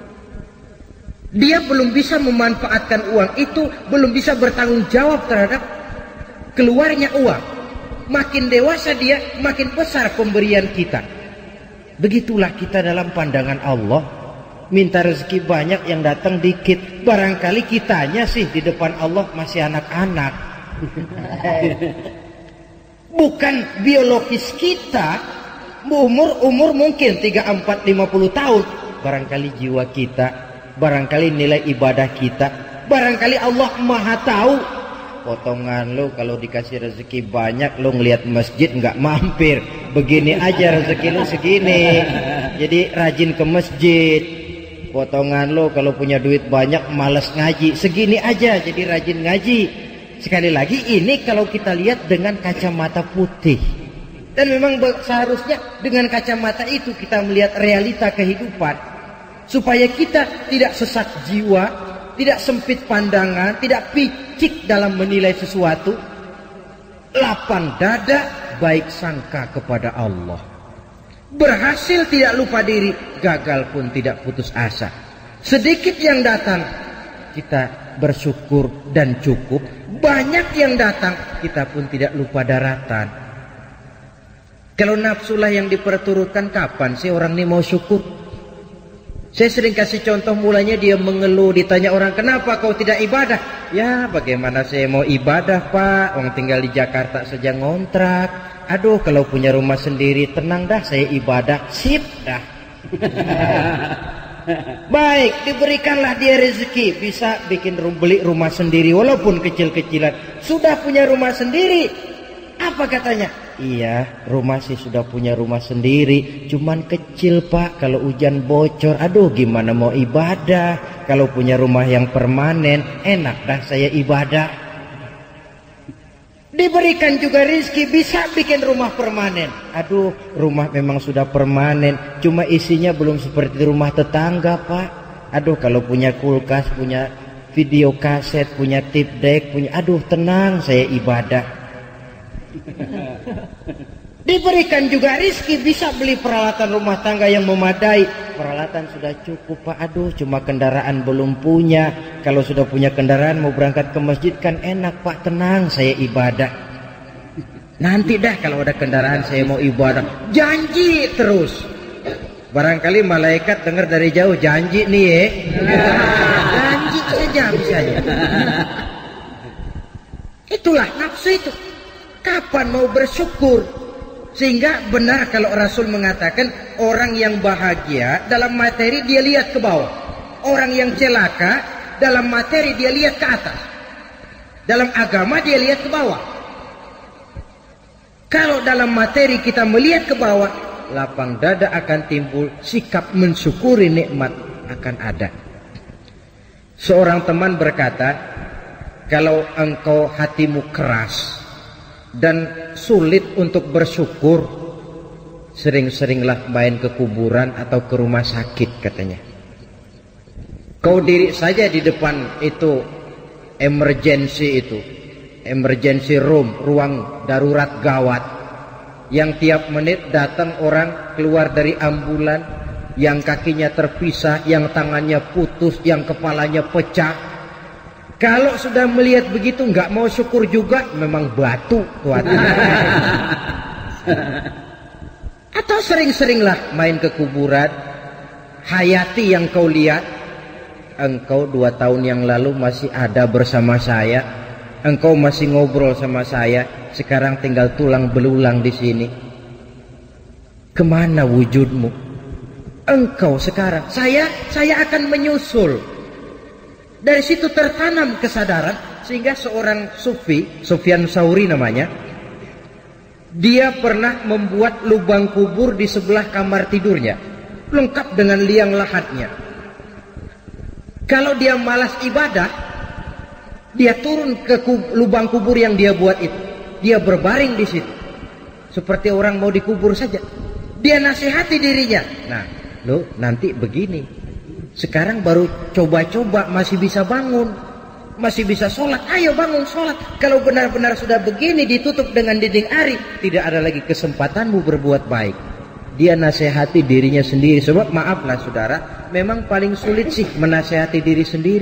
Dia belum bisa memanfaatkan uang itu, belum bisa bertanggung jawab terhadap keluarnya uang. Makin dewasa dia, makin besar pemberian kita. Begitulah kita dalam pandangan Allah. Minta rezeki banyak, yang datang dikit. Barangkali kitanya sih di depan Allah masih anak-anak. Bukan biologis kita. Umur mungkin 3, 4, 50 tahun. Barangkali jiwa kita, barangkali nilai ibadah kita, barangkali Allah Maha tahu. Potongan lo kalau dikasih rezeki banyak, lo ngelihat masjid nggak mampir. Begini aja rezeki lo segini. Jadi rajin ke masjid. Potongan lo kalau punya duit banyak malas ngaji. Segini aja jadi rajin ngaji. Sekali lagi ini kalau kita lihat dengan kacamata putih. Dan memang seharusnya dengan kacamata itu kita melihat realita kehidupan. Supaya kita tidak sesak jiwa, tidak sempit pandangan, tidak picik dalam menilai sesuatu. Lapang dada, baik sangka kepada Allah. Berhasil tidak lupa diri, gagal pun tidak putus asa. Sedikit yang datang, kita bersyukur dan cukup. Banyak yang datang, kita pun tidak lupa daratan. Kalau nafsulah yang diperturutkan, kapan sih orang ini mau syukur? Saya sering kasih contoh, mulanya dia mengeluh, ditanya orang, kenapa kau tidak ibadah? Ya bagaimana saya mau ibadah pak, orang tinggal di Jakarta saja ngontrak. Aduh kalau punya rumah sendiri, tenang dah saya ibadah, sip dah. Baik, diberikanlah dia rezeki, bisa beli rumah sendiri walaupun kecil-kecilan. Sudah punya rumah sendiri, apa katanya? Iya, rumah sih sudah punya rumah sendiri, cuman kecil pak, kalau hujan bocor, aduh gimana mau ibadah. Kalau punya rumah yang permanen, enak dah saya ibadah. Diberikan juga rezeki, bisa bikin rumah permanen. Aduh, rumah memang sudah permanen, cuma isinya belum seperti rumah tetangga pak. Aduh kalau punya kulkas, punya video kaset, punya tape deck, punya, aduh tenang saya ibadah. Diberikan juga rezeki, bisa beli peralatan rumah tangga yang memadai. Peralatan sudah cukup pak, aduh cuma kendaraan belum punya. Kalau sudah punya kendaraan mau berangkat ke masjid kan enak pak, tenang saya ibadah. Nanti dah kalau ada kendaraan saya mau ibadah. Janji terus. Barangkali malaikat dengar dari jauh, janji nih ya. Janji saja misalnya. Itulah nafsu itu. Kapan mau bersyukur? Sehingga benar kalau Rasul mengatakan orang yang bahagia dalam materi dia lihat ke bawah. Orang yang celaka dalam materi dia lihat ke atas. Dalam agama dia lihat ke bawah. Kalau dalam materi kita melihat ke bawah, lapang dada akan timbul, sikap mensyukuri nikmat akan ada. Seorang teman berkata, kalau engkau hatimu keras dan sulit untuk bersyukur, sering-seringlah main ke kuburan atau ke rumah sakit katanya. Kau diri saja di depan itu emergency room, ruang darurat gawat, yang tiap menit datang orang keluar dari ambulan, yang kakinya terpisah, yang tangannya putus, yang kepalanya pecah. Kalau sudah melihat begitu nggak mau syukur juga, memang batu tuh hatinya. Atau sering-seringlah main ke kuburan, hayati yang kau lihat. Engkau 2 tahun yang lalu masih ada bersama saya, engkau masih ngobrol sama saya, sekarang tinggal tulang belulang di sini. Kemana wujudmu? Engkau sekarang, saya akan menyusul. Dari situ tertanam kesadaran, sehingga seorang sufi, Sufyan Tsauri namanya, dia pernah membuat lubang kubur di sebelah kamar tidurnya, lengkap dengan liang lahatnya. Kalau dia malas ibadah, dia turun ke lubang kubur yang dia buat itu, dia berbaring di situ, seperti orang mau dikubur saja. Dia nasihati dirinya, nah lo nanti begini, sekarang baru coba-coba masih bisa bangun, masih bisa sholat, ayo bangun sholat. Kalau benar-benar sudah begini ditutup dengan dinding ari, tidak ada lagi kesempatanmu berbuat baik. Dia nasihati dirinya sendiri. Sebab maaflah saudara, memang paling sulit sih menasihati diri sendiri,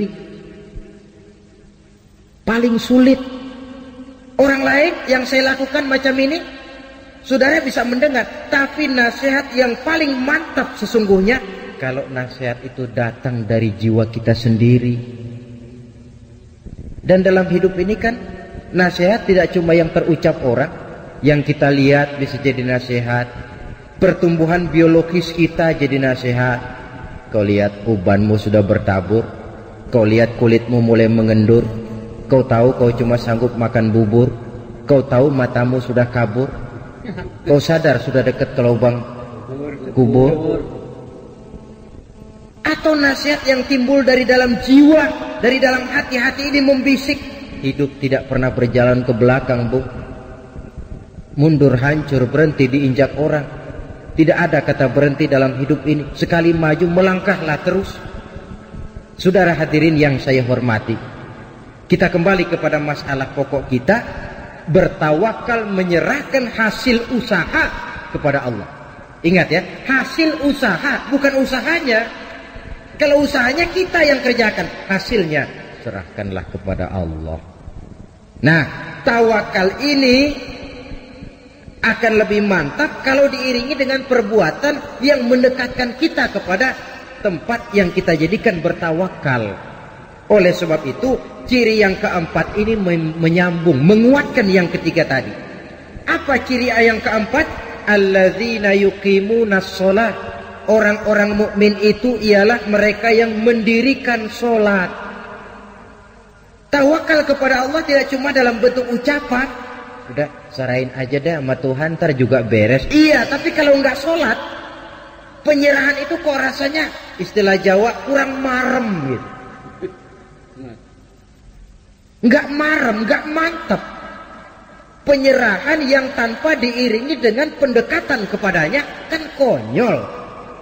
paling sulit. Orang lain yang saya lakukan macam ini, saudara bisa mendengar, tapi nasihat yang paling mantap sesungguhnya kalau nasihat itu datang dari jiwa kita sendiri. Dan dalam hidup ini kan nasihat tidak cuma yang terucap orang, yang kita lihat bisa jadi nasihat. Pertumbuhan biologis kita jadi nasihat. Kau lihat ubanmu sudah bertabur, kau lihat kulitmu mulai mengendur, kau tahu kau cuma sanggup makan bubur, kau tahu matamu sudah kabur, kau sadar sudah dekat ke lubang kubur. Atau nasihat yang timbul dari dalam jiwa, dari dalam hati-hati ini membisik, hidup tidak pernah berjalan ke belakang, Bu. Mundur hancur, berhenti diinjak orang. Tidak ada kata berhenti dalam hidup ini. Sekali maju melangkahlah terus. Saudara hadirin yang saya hormati, kita kembali kepada masalah pokok kita. Bertawakal, menyerahkan hasil usaha kepada Allah. Ingat ya, hasil usaha, bukan usahanya. Kalau usahanya kita yang kerjakan, hasilnya serahkanlah kepada Allah. Nah, tawakal ini akan lebih mantap kalau diiringi dengan perbuatan yang mendekatkan kita kepada tempat yang kita jadikan bertawakal. Oleh sebab itu, ciri yang keempat ini menyambung, menguatkan yang ketiga tadi. Apa ciri yang keempat? Alladzina yuqimunas shalah. Orang-orang mukmin itu ialah mereka yang mendirikan sholat. Tawakal kepada Allah tidak cuma dalam bentuk ucapan. Udah, serahin aja dah sama Tuhan, ntar juga beres. Iya, tapi kalau nggak sholat, penyerahan itu kok rasanya, istilah Jawa, kurang marem gitu. Nggak marem, nggak mantap. Penyerahan yang tanpa diiringi dengan pendekatan kepadanya kan konyol.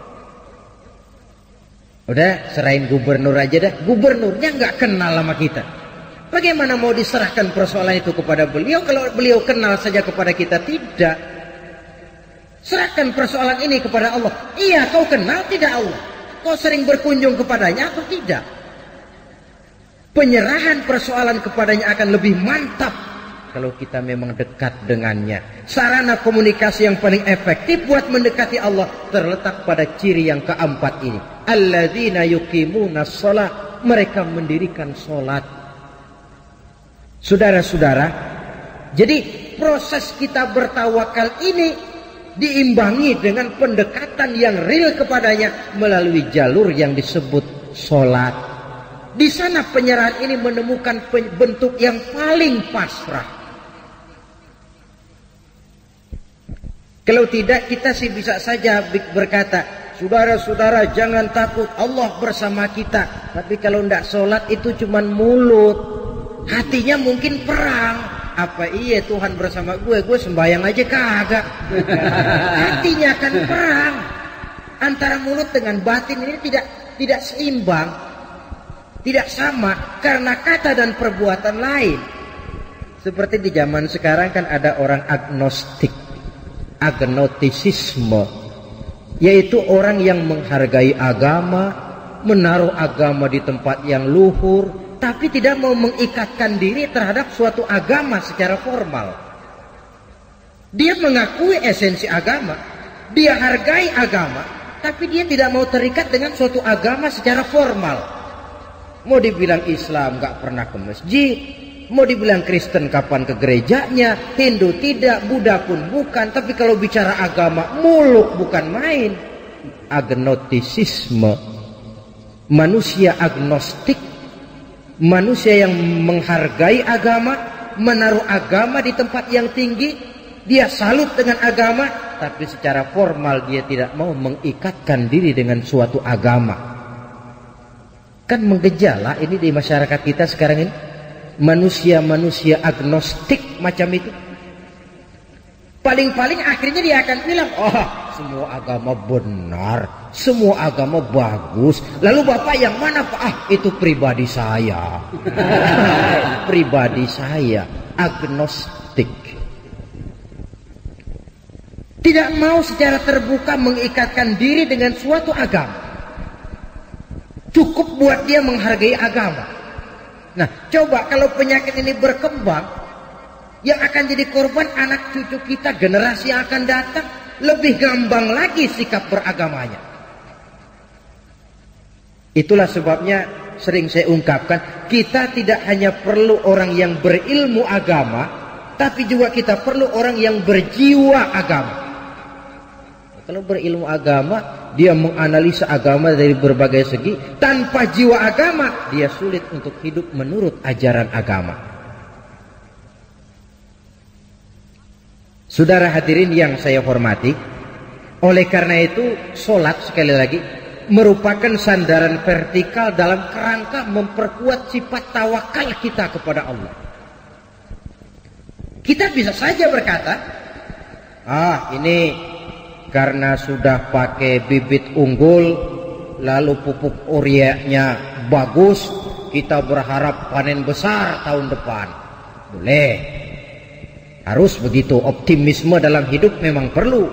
Udah, serahin gubernur aja dah. Gubernurnya nggak kenal sama kita. Bagaimana mau diserahkan persoalan itu kepada beliau kalau beliau kenal saja kepada kita? Tidak. Serahkan persoalan ini kepada Allah. Iya, kau kenal tidak Allah? Kau sering berkunjung kepadanya atau tidak? Penyerahan persoalan kepadanya akan lebih mantap kalau kita memang dekat dengannya. Sarana komunikasi yang paling efektif buat mendekati Allah terletak pada ciri yang keempat ini. Alladzina yuqimunas shalah. Mereka mendirikan sholat. Saudara-saudara, jadi proses kita bertawakal ini diimbangi dengan pendekatan yang real kepadanya melalui jalur yang disebut sholat. Di sana penyerahan ini menemukan bentuk yang paling pasrah. Kalau tidak, kita sih bisa saja berkata, saudara-saudara jangan takut, Allah bersama kita. Tapi kalau tidak sholat itu cuman mulut, hatinya mungkin perang. Apa iya Tuhan bersama gue sembahyang aja kagak. Hatinya akan perang. Antara mulut dengan batin ini tidak seimbang, tidak sama karena kata dan perbuatan lain. Seperti di zaman sekarang kan ada orang agnostik, agnotisisme, yaitu orang yang menghargai agama, menaruh agama di tempat yang luhur, tapi tidak mau mengikatkan diri terhadap suatu agama secara formal. Dia mengakui esensi agama, dia hargai agama, tapi dia tidak mau terikat dengan suatu agama secara formal. Mau dibilang Islam gak pernah ke masjid, mau dibilang Kristen kapan ke gerejanya, Hindu tidak, Buddha pun bukan. Tapi kalau bicara agama, muluk bukan main. Agnotisisme, manusia agnostik, manusia yang menghargai agama, menaruh agama di tempat yang tinggi. Dia salut dengan agama, tapi secara formal dia tidak mau mengikatkan diri dengan suatu agama. Kan menggejala ini di masyarakat kita sekarang ini. Manusia-manusia agnostik macam itu. Paling-paling akhirnya dia akan bilang, oh semua agama benar, semua agama bagus. Lalu Bapak yang mana Pak? Itu pribadi saya. Pribadi saya, agnostik. Tidak mau secara terbuka mengikatkan diri dengan suatu agama. Cukup buat dia menghargai agama. Nah, coba kalau penyakit ini berkembang, yang akan jadi korban anak cucu kita, generasi yang akan datang, lebih gampang lagi sikap beragamanya. Itulah sebabnya sering saya ungkapkan, kita tidak hanya perlu orang yang berilmu agama, tapi juga kita perlu orang yang berjiwa agama. Kalau berilmu agama, dia menganalisa agama dari berbagai segi. Tanpa jiwa agama, dia sulit untuk hidup menurut ajaran agama. Saudara hadirin yang saya hormati, oleh karena itu sholat sekali lagi merupakan sandaran vertikal dalam kerangka memperkuat sifat tawakal kita kepada Allah. Kita bisa saja berkata, ini karena sudah pakai bibit unggul, lalu pupuk ureanya bagus, kita berharap panen besar tahun depan. Boleh, harus begitu. Optimisme dalam hidup memang perlu.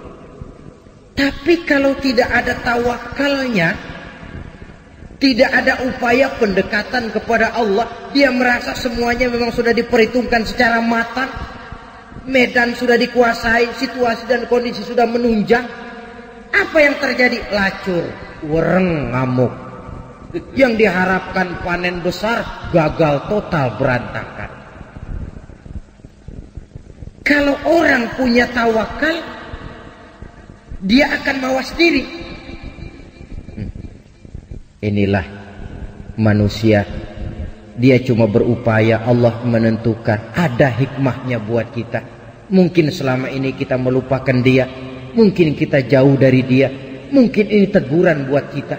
Tapi kalau tidak ada tawakalnya, tidak ada upaya pendekatan kepada Allah, dia merasa semuanya memang sudah diperhitungkan secara matang, medan sudah dikuasai, situasi dan kondisi sudah menunjang. Apa yang terjadi? Lacur, wereng, ngamuk. Yang diharapkan panen besar gagal total, berantakan. Kalau orang punya tawakal, dia akan mawas diri. Inilah manusia. Dia cuma berupaya, Allah menentukan. Ada hikmahnya buat kita. Mungkin selama ini kita melupakan dia, mungkin kita jauh dari dia, mungkin ini teguran buat kita.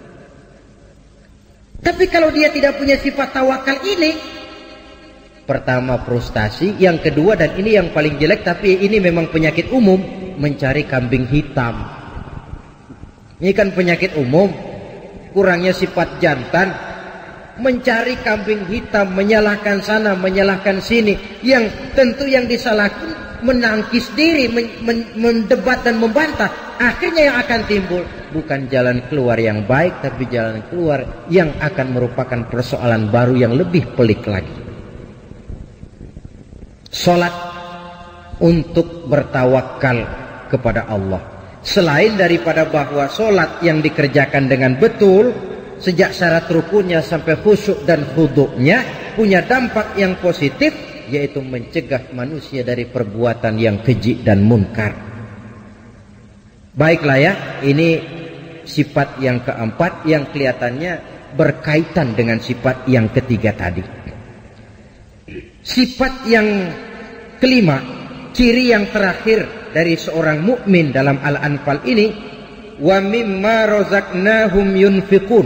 Tapi kalau dia tidak punya sifat tawakal ini, pertama frustasi, yang kedua, dan ini yang paling jelek, tapi ini memang penyakit umum, mencari kambing hitam. Ini kan penyakit umum, kurangnya sifat jantan, mencari kambing hitam, menyalahkan sana, menyalahkan sini. Yang tentu yang disalahkan menangkis diri, mendebat dan membantah. Akhirnya yang akan timbul bukan jalan keluar yang baik, tapi jalan keluar yang akan merupakan persoalan baru yang lebih pelik lagi. Salat untuk bertawakal kepada Allah. Selain daripada bahwa salat yang dikerjakan dengan betul, sejak syarat rukunnya sampai khusyuk dan khudu'nya, punya dampak yang positif, yaitu mencegah manusia dari perbuatan yang keji dan munkar. Baiklah ya, ini sifat yang keempat yang kelihatannya berkaitan dengan sifat yang ketiga tadi. Sifat yang kelima, ciri yang terakhir dari seorang mukmin dalam Al-Anfal ini, wa mimma razaqnahum yunfiqun.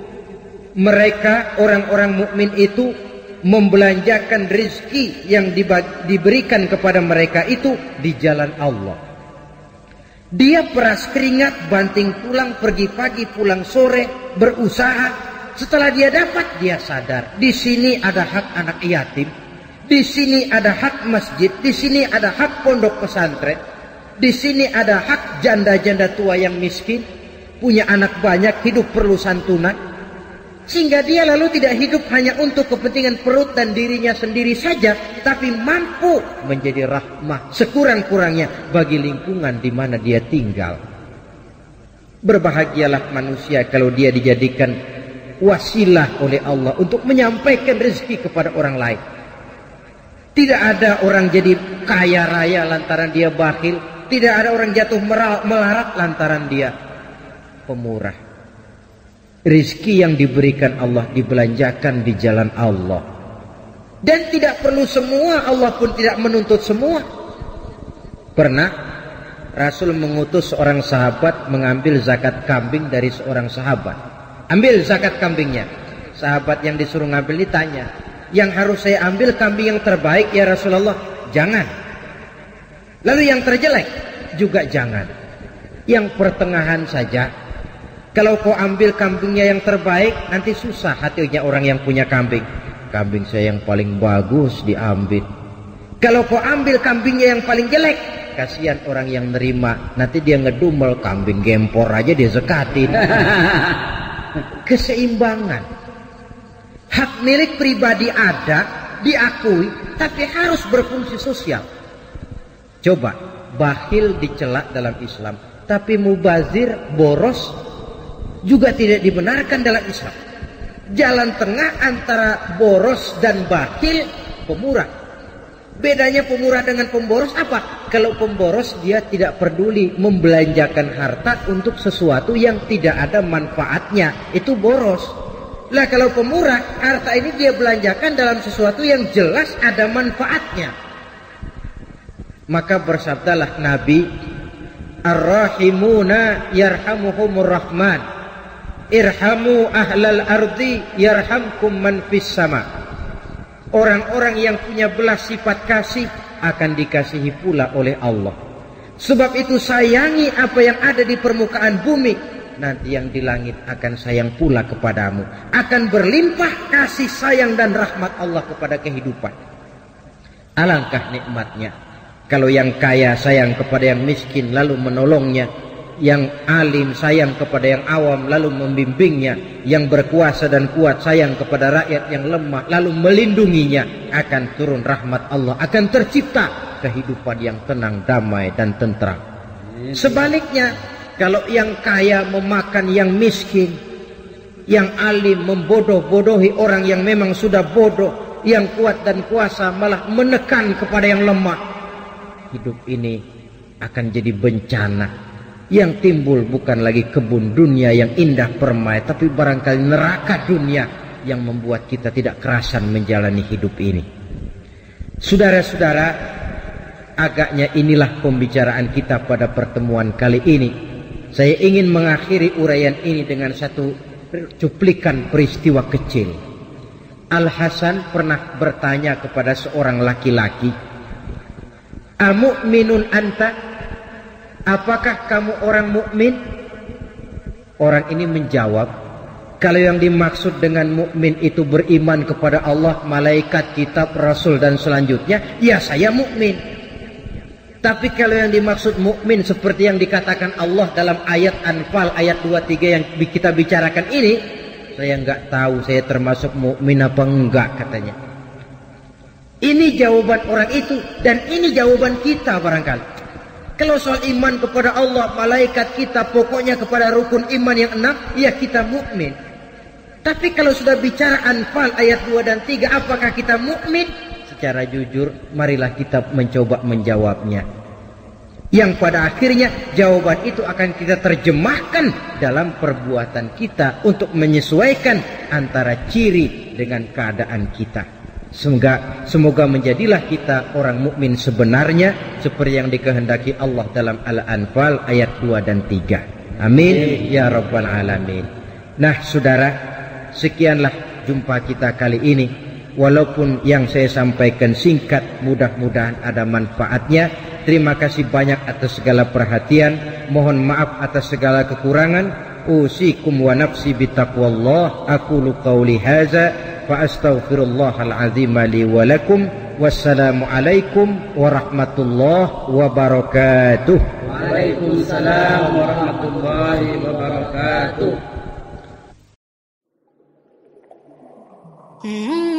Mereka orang-orang mukmin itu membelanjakan rezeki yang diberikan kepada mereka itu di jalan Allah. Dia peras keringat, banting tulang, pergi pagi pulang sore, berusaha. Setelah dia dapat, dia sadar di sini ada hak anak yatim, di sini ada hak masjid, di sini ada hak pondok pesantren, di sini ada hak janda-janda tua yang miskin, punya anak banyak, hidup perlu santunan. Sehingga dia lalu tidak hidup hanya untuk kepentingan perut dan dirinya sendiri saja, tapi mampu menjadi rahmah sekurang-kurangnya bagi lingkungan di mana dia tinggal. Berbahagialah manusia kalau dia dijadikan wasilah oleh Allah untuk menyampaikan rezeki kepada orang lain. Tidak ada orang jadi kaya raya lantaran dia bakhil. Tidak ada orang jatuh melarat lantaran dia pemurah. Rizki yang diberikan Allah dibelanjakan di jalan Allah. Dan tidak perlu semua, Allah pun tidak menuntut semua. Pernah Rasul mengutus seorang sahabat mengambil zakat kambing dari seorang sahabat. Ambil zakat kambingnya. Sahabat yang disuruh ngambil ditanya, yang harus saya ambil kambing yang terbaik ya Rasulullah? Jangan. Lalu yang terjelek? Juga jangan. Yang pertengahan saja. Kalau kau ambil kambingnya yang terbaik, nanti susah hatinya orang yang punya kambing. Kambing saya yang paling bagus diambil. Kalau kau ambil kambingnya yang paling jelek, kasihan orang yang nerima. Nanti dia ngedumel, kambing gempor aja dia zakatin. Keseimbangan. Hak milik pribadi ada, diakui, tapi harus berfungsi sosial. Coba, bakhil dicela dalam Islam, tapi mubazir, boros, juga tidak dibenarkan dalam Islam. Jalan tengah antara boros dan bakhil, pemurah. Bedanya pemurah dengan pemboros apa? Kalau pemboros dia tidak peduli membelanjakan harta untuk sesuatu yang tidak ada manfaatnya. Itu boros. Lah kalau pemurah, harta ini dia belanjakan dalam sesuatu yang jelas ada manfaatnya. Maka bersabdalah Nabi, Ar-Rahimuna yarhamuhumur Rahman, irhamu ahlal ardi yarhamkum man fis sama. Orang-orang yang punya belas sifat kasih akan dikasihi pula oleh Allah. Sebab itu sayangi apa yang ada di permukaan bumi, nanti yang di langit akan sayang pula kepadamu. Akan berlimpah kasih sayang dan rahmat Allah kepada kehidupan. Alangkah nikmatnya kalau yang kaya sayang kepada yang miskin lalu menolongnya, yang alim sayang kepada yang awam lalu membimbingnya, yang berkuasa dan kuat sayang kepada rakyat yang lemah lalu melindunginya, akan turun rahmat Allah, akan tercipta kehidupan yang tenang, damai dan tentram. Sebaliknya, kalau yang kaya memakan yang miskin, yang alim membodoh-bodohi orang yang memang sudah bodoh, yang kuat dan kuasa malah menekan kepada yang lemah, hidup ini akan jadi bencana. Yang timbul bukan lagi kebun dunia yang indah permai, tapi barangkali neraka dunia yang membuat kita tidak kerasan menjalani hidup ini. Saudara-saudara, agaknya inilah pembicaraan kita pada pertemuan kali ini. Saya ingin mengakhiri uraian ini dengan satu cuplikan peristiwa kecil. Al-Hasan pernah bertanya kepada seorang laki-laki, "Amu'minun anta?" Apakah kamu orang mukmin? Orang ini menjawab, kalau yang dimaksud dengan mukmin itu beriman kepada Allah, malaikat, kitab, rasul dan selanjutnya, ya saya mukmin. Tapi kalau yang dimaksud mukmin seperti yang dikatakan Allah dalam ayat Anfal ayat 23 yang kita bicarakan ini, saya enggak tahu saya termasuk mukmin apa enggak, katanya. Ini jawaban orang itu dan ini jawaban kita barangkali. Kalau soal iman kepada Allah, malaikat, kita, pokoknya kepada rukun iman yang 6, ya kita mukmin. Tapi kalau sudah bicara Anfal ayat 2 dan 3, apakah kita mukmin? Secara jujur, marilah kita mencoba menjawabnya. Yang pada akhirnya jawaban itu akan kita terjemahkan dalam perbuatan kita untuk menyesuaikan antara ciri dengan keadaan kita. Semoga menjadilah kita orang mukmin sebenarnya seperti yang dikehendaki Allah dalam Al-Anfal ayat 2 dan 3. Amin ya rabbal alamin. Nah, saudara, sekianlah jumpa kita kali ini. Walaupun yang saya sampaikan singkat, mudah-mudahan ada manfaatnya. Terima kasih banyak atas segala perhatian. Mohon maaf atas segala kekurangan. Usikum wa nafsi bitaqwallah. Aqulu qawli hadza fa astaghfirullahal azim li wa lakum. Wassalamu alaikum warahmatullahi wabarakatuh. Waalaikumsalam warahmatullahi wabarakatuh.